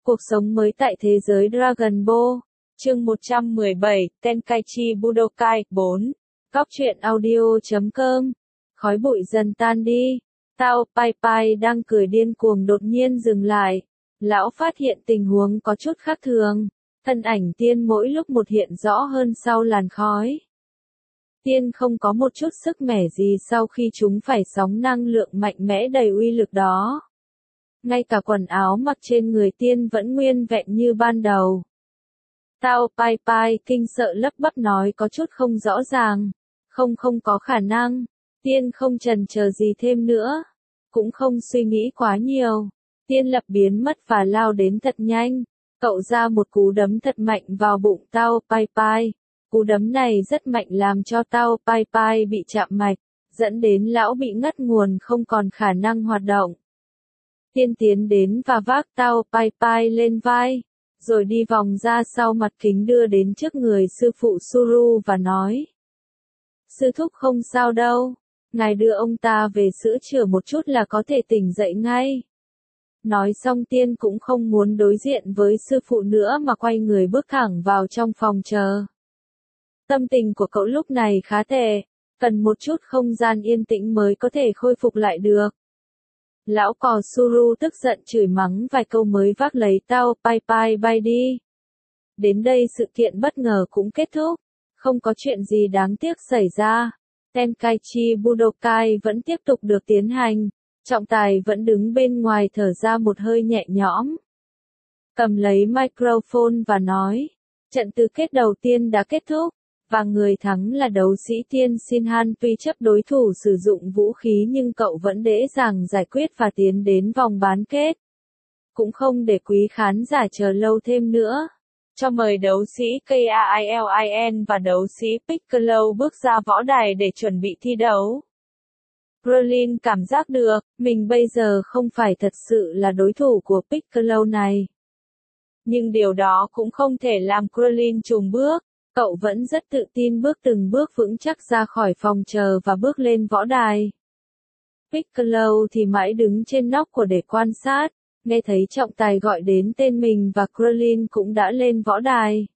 Cuộc sống mới tại thế giới Dragon Ball. Chương 117, Tenkaichi Budokai 4. Góc truyện audio.com. Khói bụi dần tan đi. Tao Pai Pai đang cười điên cuồng đột nhiên dừng lại. Lão phát hiện tình huống có chút khác thường. Thân ảnh tiên mỗi lúc một hiện rõ hơn sau làn khói. Tiên không có một chút sức mẻ gì sau khi chúng phải sóng năng lượng mạnh mẽ đầy uy lực đó. Ngay cả quần áo mặc trên người tiên vẫn nguyên vẹn như ban đầu. Tao Pai Pai kinh sợ lắp bắp nói có chút không rõ ràng. Không có khả năng. Tiên không chần chờ gì thêm nữa. Cũng không suy nghĩ quá nhiều. Tiên lập biến mất và lao đến thật nhanh. Cậu ra một cú đấm thật mạnh vào bụng Tao Pai Pai. Cú đấm này rất mạnh làm cho Tao Pai Pai bị chạm mạch, dẫn đến lão bị ngất nguồn không còn khả năng hoạt động. Tiên tiến đến và vác Tao Pai Pai lên vai, rồi đi vòng ra sau mặt kính đưa đến trước người sư phụ Suru và nói. Sư thúc không sao đâu, ngài đưa ông ta về sữa chữa một chút là có thể tỉnh dậy ngay. Nói xong Tiên cũng không muốn đối diện với sư phụ nữa mà quay người bước thẳng vào trong phòng chờ. Tâm tình của cậu lúc này khá tệ, cần một chút không gian yên tĩnh mới có thể khôi phục lại được. Lão cò Suru tức giận chửi mắng vài câu mới vác lấy Tao Pai Pai bay đi. Đến đây sự kiện bất ngờ cũng kết thúc, không có chuyện gì đáng tiếc xảy ra. Tenkaichi Budokai vẫn tiếp tục được tiến hành, trọng tài vẫn đứng bên ngoài thở ra một hơi nhẹ nhõm. Cầm lấy microphone và nói, trận tứ kết đầu tiên đã kết thúc. Và người thắng là đấu sĩ Tiên Shinhan tuy chấp đối thủ sử dụng vũ khí nhưng cậu vẫn dễ dàng giải quyết và tiến đến vòng bán kết. Cũng không để quý khán giả chờ lâu thêm nữa. Cho mời đấu sĩ Kailin và đấu sĩ Piccolo bước ra võ đài để chuẩn bị thi đấu. Krillin cảm giác được, mình bây giờ không phải thật sự là đối thủ của Piccolo này. Nhưng điều đó cũng không thể làm Krillin chùn bước. Cậu vẫn rất tự tin bước từng bước vững chắc ra khỏi phòng chờ và bước lên võ đài. Piccolo thì mãi đứng trên nóc của để quan sát, nghe thấy trọng tài gọi đến tên mình và Krillin cũng đã lên võ đài.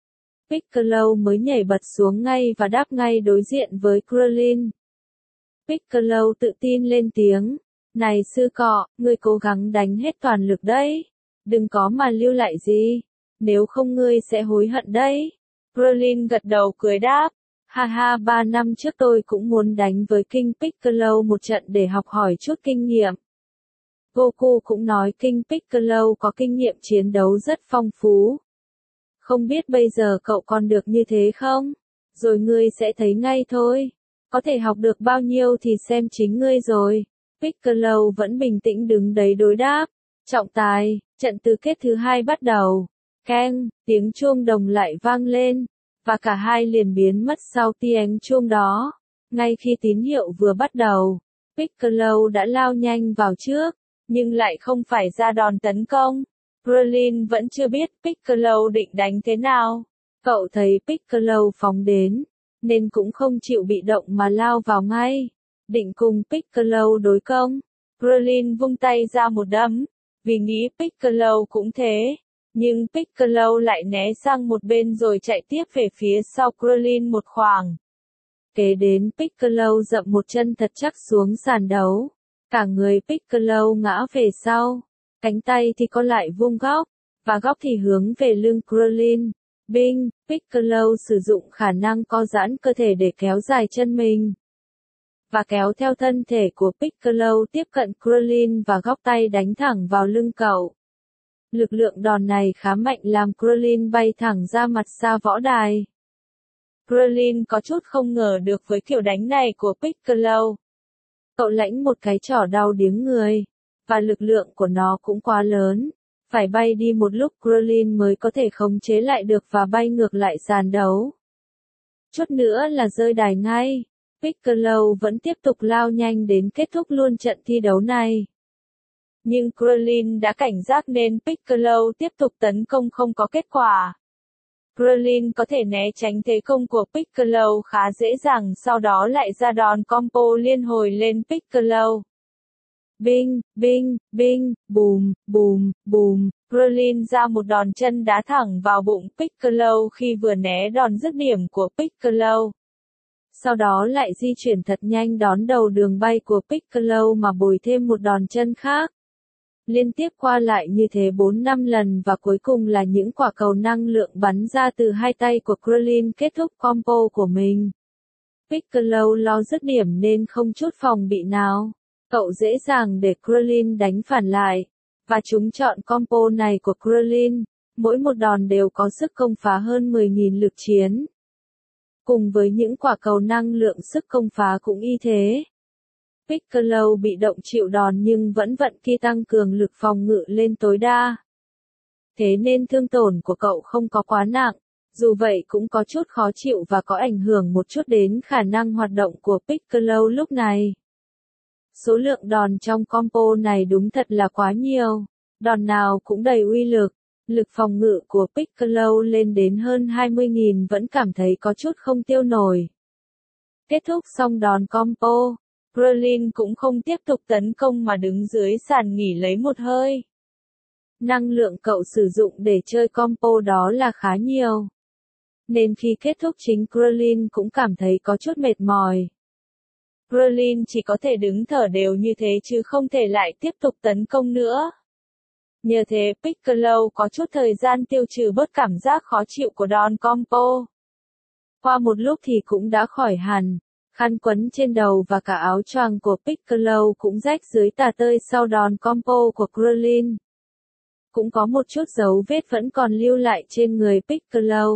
Piccolo mới nhảy bật xuống ngay và đáp ngay đối diện với Krillin. Piccolo tự tin lên tiếng, này sư cọ, ngươi cố gắng đánh hết toàn lực đấy. Đừng có mà lưu lại gì, nếu không ngươi sẽ hối hận đấy. Krillin gật đầu cười đáp, ha ha 3 năm trước tôi cũng muốn đánh với King Piccolo một trận để học hỏi chút kinh nghiệm. Goku cũng nói King Piccolo có kinh nghiệm chiến đấu rất phong phú. Không biết bây giờ cậu còn được như thế không? Rồi ngươi sẽ thấy ngay thôi. Có thể học được bao nhiêu thì xem chính ngươi rồi. Piccolo vẫn bình tĩnh đứng đấy đối đáp. Trọng tài, trận tứ kết thứ 2 bắt đầu. Keng, tiếng chuông đồng lại vang lên, và cả hai liền biến mất sau tiếng chuông đó. Ngay khi tín hiệu vừa bắt đầu, Piccolo đã lao nhanh vào trước, nhưng lại không phải ra đòn tấn công. Krillin vẫn chưa biết Piccolo định đánh thế nào. Cậu thấy Piccolo phóng đến, nên cũng không chịu bị động mà lao vào ngay. Định cùng Piccolo đối công. Krillin vung tay ra một đấm, vì nghĩ Piccolo cũng thế. Nhưng Piccolo lại né sang một bên rồi chạy tiếp về phía sau Krillin một khoảng. Kế đến Piccolo dậm một chân thật chắc xuống sàn đấu. Cả người Piccolo ngã về sau. Cánh tay thì có lại vuông góc, và góc thì hướng về lưng Krillin. Binh, Piccolo sử dụng khả năng co giãn cơ thể để kéo dài chân mình. Và kéo theo thân thể của Piccolo tiếp cận Krillin và góc tay đánh thẳng vào lưng cậu. Lực lượng đòn này khá mạnh làm Krillin bay thẳng ra mặt xa võ đài. Krillin có chút không ngờ được với kiểu đánh này của Piccolo. Cậu lãnh một cái chỏ đau điếng người, và lực lượng của nó cũng quá lớn. Phải bay đi một lúc Krillin mới có thể khống chế lại được và bay ngược lại sàn đấu. Chút nữa là rơi đài ngay. Piccolo vẫn tiếp tục lao nhanh đến kết thúc luôn trận thi đấu này. Nhưng Krillin đã cảnh giác nên Piccolo tiếp tục tấn công không có kết quả. Krillin có thể né tránh thế công của Piccolo khá dễ dàng sau đó lại ra đòn combo liên hồi lên Piccolo. Binh, binh, binh, bùm, bùm, bùm. Krillin ra một đòn chân đá thẳng vào bụng Piccolo khi vừa né đòn dứt điểm của Piccolo. Sau đó lại di chuyển thật nhanh đón đầu đường bay của Piccolo mà bồi thêm một đòn chân khác. Liên tiếp qua lại như thế 4-5 lần và cuối cùng là những quả cầu năng lượng bắn ra từ hai tay của Krillin kết thúc combo của mình. Piccolo lo dứt điểm nên không chút phòng bị nào. Cậu dễ dàng để Krillin đánh phản lại. Và chúng chọn combo này của Krillin. Mỗi một đòn đều có sức công phá hơn 10.000 lực chiến. Cùng với những quả cầu năng lượng sức công phá cũng y thế. Piccolo bị động chịu đòn nhưng vẫn vận ki tăng cường lực phòng ngự lên tối đa. Thế nên thương tổn của cậu không có quá nặng, dù vậy cũng có chút khó chịu và có ảnh hưởng một chút đến khả năng hoạt động của Piccolo lúc này. Số lượng đòn trong combo này đúng thật là quá nhiều, đòn nào cũng đầy uy lực. Lực phòng ngự của Piccolo lên đến hơn 20.000 vẫn cảm thấy có chút không tiêu nổi. Kết thúc xong đòn combo, Krillin cũng không tiếp tục tấn công mà đứng dưới sàn nghỉ lấy một hơi. Năng lượng cậu sử dụng để chơi combo đó là khá nhiều. Nên khi kết thúc chính Krillin cũng cảm thấy có chút mệt mỏi. Krillin chỉ có thể đứng thở đều như thế chứ không thể lại tiếp tục tấn công nữa. Nhờ thế Piccolo có chút thời gian tiêu trừ bớt cảm giác khó chịu của đòn combo. Qua một lúc thì cũng đã khỏi hẳn, khăn quấn trên đầu và cả áo choàng của Piccolo cũng rách dưới tả tơi sau đòn combo của Krillin. Cũng có một chút dấu vết vẫn còn lưu lại trên người Piccolo.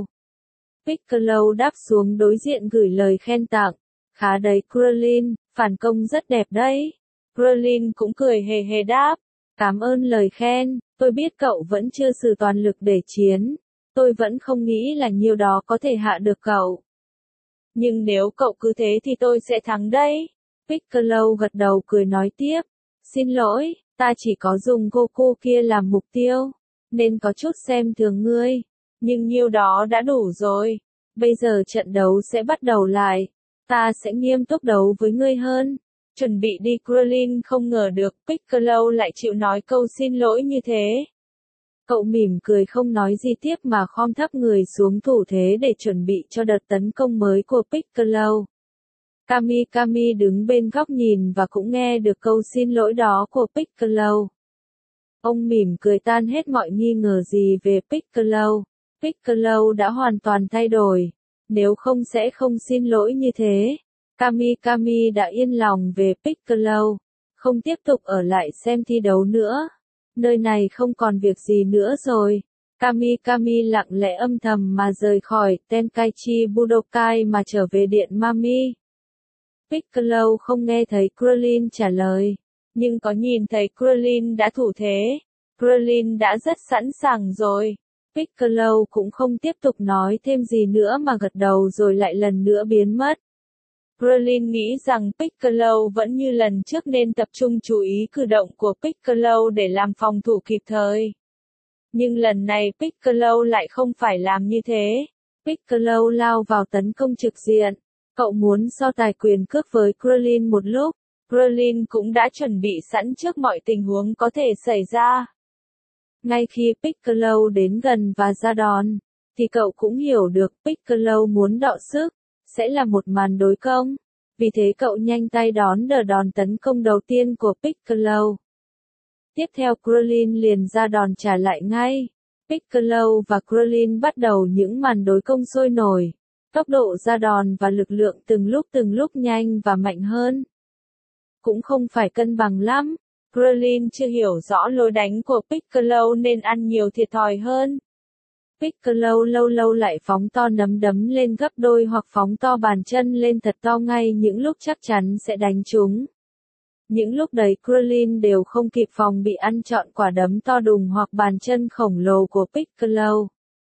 Piccolo đáp xuống đối diện gửi lời khen tặng. Khá đấy Krillin, phản công rất đẹp đấy. Krillin cũng cười hề hề đáp. Cảm ơn lời khen, tôi biết cậu vẫn chưa sử toàn lực để chiến. Tôi vẫn không nghĩ là nhiêu đó có thể hạ được cậu. Nhưng nếu cậu cứ thế thì tôi sẽ thắng đấy. Piccolo gật đầu cười nói tiếp. Xin lỗi, ta chỉ có dùng Goku kia làm mục tiêu, nên có chút xem thường ngươi. Nhưng nhiêu đó đã đủ rồi. Bây giờ trận đấu sẽ bắt đầu lại. Ta sẽ nghiêm túc đấu với ngươi hơn. Chuẩn bị đi Krillin không ngờ được Piccolo lại chịu nói câu xin lỗi như thế. Cậu mỉm cười không nói gì tiếp mà khom thấp người xuống thủ thế để chuẩn bị cho đợt tấn công mới của Piccolo. Kami đứng bên góc nhìn và cũng nghe được câu xin lỗi đó của Piccolo. Ông mỉm cười tan hết mọi nghi ngờ gì về Piccolo. Piccolo đã hoàn toàn thay đổi. Nếu không sẽ không xin lỗi như thế. Kami đã yên lòng về Piccolo. Không tiếp tục ở lại xem thi đấu nữa. Nơi này không còn việc gì nữa rồi. Kami lặng lẽ âm thầm mà rời khỏi Tenkaichi Budokai mà trở về điện Mami. Piccolo không nghe thấy Krillin trả lời. Nhưng có nhìn thấy Krillin đã thủ thế. Krillin đã rất sẵn sàng rồi. Piccolo cũng không tiếp tục nói thêm gì nữa mà gật đầu rồi lại lần nữa biến mất. Krillin nghĩ rằng Piccolo vẫn như lần trước nên tập trung chú ý cử động của Piccolo để làm phòng thủ kịp thời. Nhưng lần này Piccolo lại không phải làm như thế. Piccolo lao vào tấn công trực diện. Cậu muốn so tài quyền cước với Krillin một lúc. Krillin cũng đã chuẩn bị sẵn trước mọi tình huống có thể xảy ra. Ngay khi Piccolo đến gần và ra đòn, thì cậu cũng hiểu được Piccolo muốn đọ sức, sẽ là một màn đối công. Vì thế cậu nhanh tay đón đỡ đòn tấn công đầu tiên của Piccolo. Tiếp theo Krillin liền ra đòn trả lại ngay. Piccolo và Krillin bắt đầu những màn đối công sôi nổi. Tốc độ ra đòn và lực lượng từng lúc nhanh và mạnh hơn. Cũng không phải cân bằng lắm. Krillin chưa hiểu rõ lối đánh của Piccolo nên ăn nhiều thiệt thòi hơn. Piccolo lâu lâu lại phóng to nắm đấm lên gấp đôi hoặc phóng to bàn chân lên thật to ngay những lúc chắc chắn sẽ đánh trúng. Những lúc đấy Krillin đều không kịp phòng bị ăn trọn quả đấm to đùng hoặc bàn chân khổng lồ của Piccolo.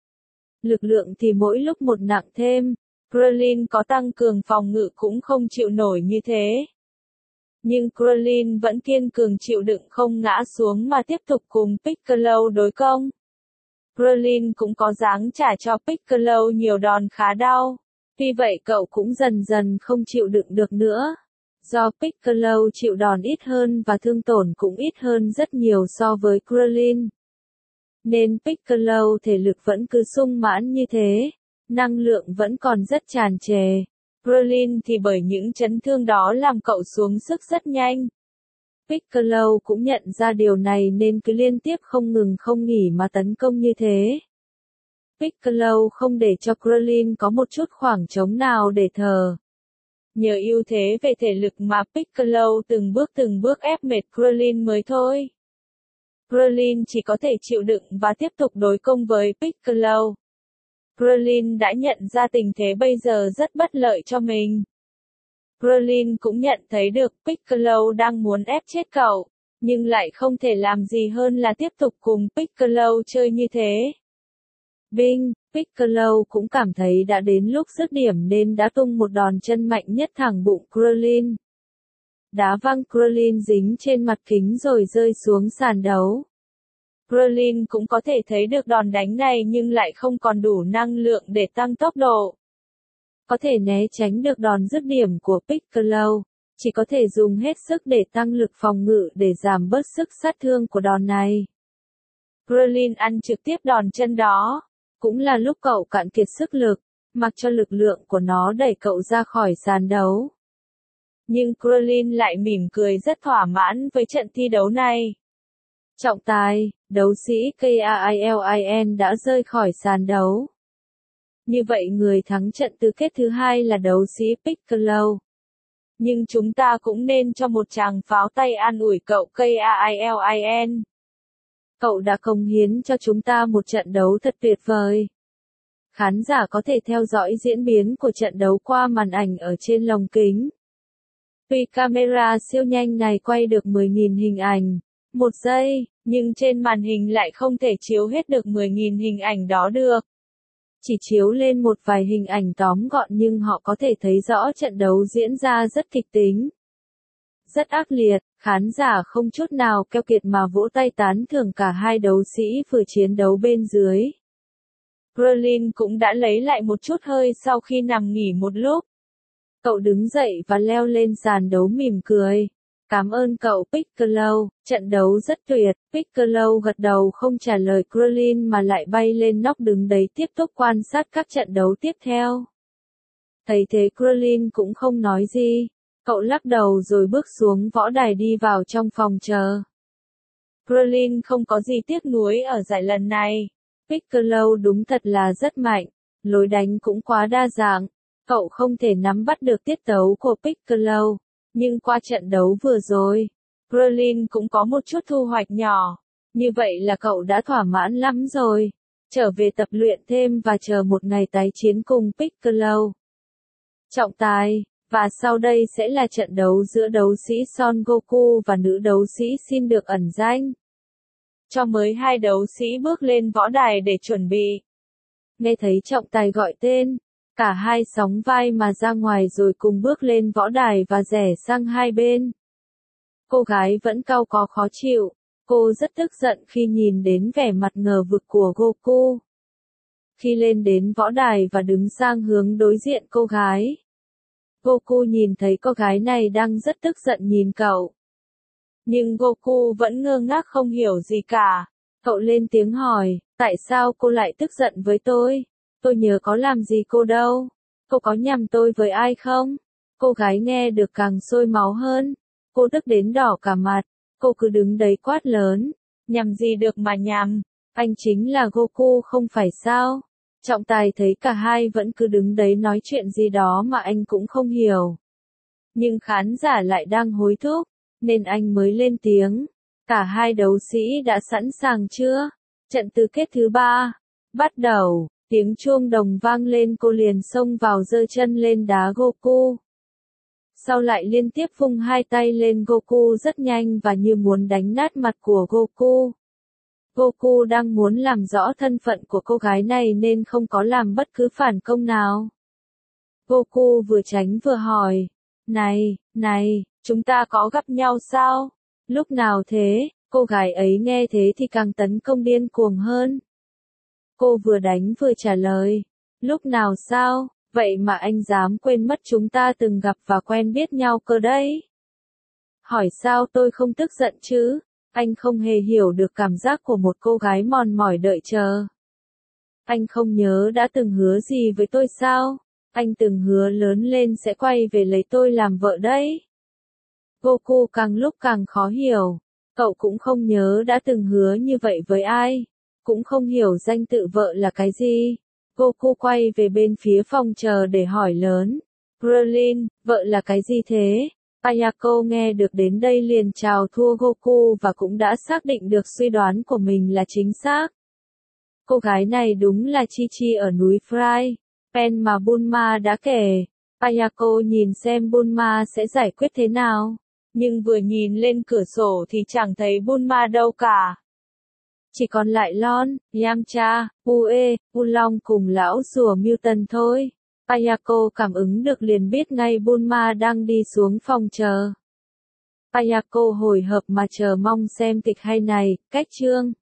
Lực lượng thì mỗi lúc một nặng thêm, Krillin có tăng cường phòng ngự cũng không chịu nổi như thế. Nhưng Krillin vẫn kiên cường chịu đựng không ngã xuống mà tiếp tục cùng Piccolo đối công. Krillin cũng có dáng trả cho Piccolo nhiều đòn khá đau. Tuy vậy cậu cũng dần dần không chịu đựng được nữa. Do Piccolo chịu đòn ít hơn và thương tổn cũng ít hơn rất nhiều so với Krillin. Nên Piccolo thể lực vẫn cứ sung mãn như thế, năng lượng vẫn còn rất tràn trề. Krillin thì bởi những chấn thương đó làm cậu xuống sức rất nhanh. Piccolo cũng nhận ra điều này nên cứ liên tiếp không ngừng không nghỉ mà tấn công như thế. Piccolo không để cho Krillin có một chút khoảng trống nào để thở. Nhờ ưu thế về thể lực mà Piccolo từng bước ép mệt Krillin mới thôi. Krillin chỉ có thể chịu đựng và tiếp tục đối công với Piccolo. Krillin đã nhận ra tình thế bây giờ rất bất lợi cho mình. Krillin cũng nhận thấy được Piccolo đang muốn ép chết cậu, nhưng lại không thể làm gì hơn là tiếp tục cùng Piccolo chơi như thế. Bing, Piccolo cũng cảm thấy đã đến lúc dứt điểm nên đã tung một đòn chân mạnh nhất thẳng bụng Krillin. Đá văng Krillin dính trên mặt kính rồi rơi xuống sàn đấu. Krillin cũng có thể thấy được đòn đánh này nhưng lại không còn đủ năng lượng để tăng tốc độ. Có thể né tránh được đòn dứt điểm của Piccolo, chỉ có thể dùng hết sức để tăng lực phòng ngự để giảm bớt sức sát thương của đòn này. Krillin ăn trực tiếp đòn chân đó, cũng là lúc cậu cạn kiệt sức lực, mặc cho lực lượng của nó đẩy cậu ra khỏi sàn đấu. Nhưng Krillin lại mỉm cười rất thỏa mãn với trận thi đấu này. Trọng tài, đấu sĩ Kailin đã rơi khỏi sàn đấu. Như vậy người thắng trận tứ kết thứ hai là đấu sĩ Piccolo. Nhưng chúng ta cũng nên cho một tràng pháo tay an ủi cậu Kailin. Cậu đã cống hiến cho chúng ta một trận đấu thật tuyệt vời. Khán giả có thể theo dõi diễn biến của trận đấu qua màn ảnh ở trên lồng kính. Tuy camera siêu nhanh này quay được 10.000 hình ảnh một giây, nhưng trên màn hình lại không thể chiếu hết được 10.000 hình ảnh đó được. Chỉ chiếu lên một vài hình ảnh tóm gọn nhưng họ có thể thấy rõ trận đấu diễn ra rất kịch tính. Rất ác liệt, khán giả không chút nào keo kiệt mà vỗ tay tán thưởng cả hai đấu sĩ vừa chiến đấu bên dưới. Krillin cũng đã lấy lại một chút hơi sau khi nằm nghỉ một lúc. Cậu đứng dậy và leo lên sàn đấu mỉm cười. Cảm ơn cậu Piccolo, trận đấu rất tuyệt. Piccolo gật đầu không trả lời Krillin mà lại bay lên nóc đứng đấy tiếp tục quan sát các trận đấu tiếp theo. Thấy thế Krillin cũng không nói gì. Cậu lắc đầu rồi bước xuống võ đài đi vào trong phòng chờ. Krillin không có gì tiếc nuối ở giải lần này. Piccolo đúng thật là rất mạnh. Lối đánh cũng quá đa dạng. Cậu không thể nắm bắt được tiết tấu của Piccolo. Nhưng qua trận đấu vừa rồi, Krillin cũng có một chút thu hoạch nhỏ. Như vậy là cậu đã thỏa mãn lắm rồi. Trở về tập luyện thêm và chờ một ngày tái chiến cùng Piccolo. Trọng tài, và sau đây sẽ là trận đấu giữa đấu sĩ Son Goku và nữ đấu sĩ xin được ẩn danh. Cho mới hai đấu sĩ bước lên võ đài để chuẩn bị. Nghe thấy trọng tài gọi tên, cả hai sóng vai mà ra ngoài rồi cùng bước lên võ đài và rẽ sang hai bên. Cô gái vẫn cau có khó chịu, cô rất tức giận khi nhìn đến vẻ mặt ngờ vực của Goku. Khi lên đến võ đài và đứng sang hướng đối diện cô gái, Goku nhìn thấy cô gái này đang rất tức giận nhìn cậu. Nhưng Goku vẫn ngơ ngác không hiểu gì cả. Cậu lên tiếng hỏi, tại sao cô lại tức giận với tôi? Tôi nhớ có làm gì cô đâu. Cô có nhầm tôi với ai không? Cô gái nghe được càng sôi máu hơn. Cô tức đến đỏ cả mặt. Cô cứ đứng đấy quát lớn. Nhầm gì được mà nhầm. Anh chính là Goku không phải sao? Trọng tài thấy cả hai vẫn cứ đứng đấy nói chuyện gì đó mà anh cũng không hiểu. Nhưng khán giả lại đang hối thúc, nên anh mới lên tiếng. Cả hai đấu sĩ đã sẵn sàng chưa? Trận tứ kết thứ 3. Bắt đầu, tiếng chuông đồng vang lên cô liền xông vào giơ chân lên đá Goku. Sau lại liên tiếp vung hai tay lên Goku rất nhanh và như muốn đánh nát mặt của Goku. Goku đang muốn làm rõ thân phận của cô gái này nên không có làm bất cứ phản công nào. Goku vừa tránh vừa hỏi, này, chúng ta có gặp nhau sao? Lúc nào thế? Cô gái ấy nghe thế thì càng tấn công điên cuồng hơn. Cô vừa đánh vừa trả lời, lúc nào sao? Vậy mà anh dám quên mất chúng ta từng gặp và quen biết nhau cơ đấy. Hỏi sao tôi không tức giận chứ? Anh không hề hiểu được cảm giác của một cô gái mòn mỏi đợi chờ. Anh không nhớ đã từng hứa gì với tôi sao? Anh từng hứa lớn lên sẽ quay về lấy tôi làm vợ đấy. Goku càng lúc càng khó hiểu. Cậu cũng không nhớ đã từng hứa như vậy với ai. Cũng không hiểu danh tự vợ là cái gì. Goku quay về bên phía phòng chờ để hỏi lớn. Krillin, vợ là cái gì thế? Ayako nghe được đến đây liền chào thua Goku và cũng đã xác định được suy đoán của mình là chính xác. Cô gái này đúng là Chi Chi ở núi Fry, Pen mà Bulma đã kể. Ayako nhìn xem Bulma sẽ giải quyết thế nào. Nhưng vừa nhìn lên cửa sổ thì chẳng thấy Bulma đâu cả. Chỉ còn lại Lon, Yamcha, Ue, Ulong cùng lão rùa Mutant thôi. Ayako cảm ứng được liền biết ngay Bulma đang đi xuống phòng chờ. Ayako hồi hộp mà chờ mong xem kịch hay này, cách chương.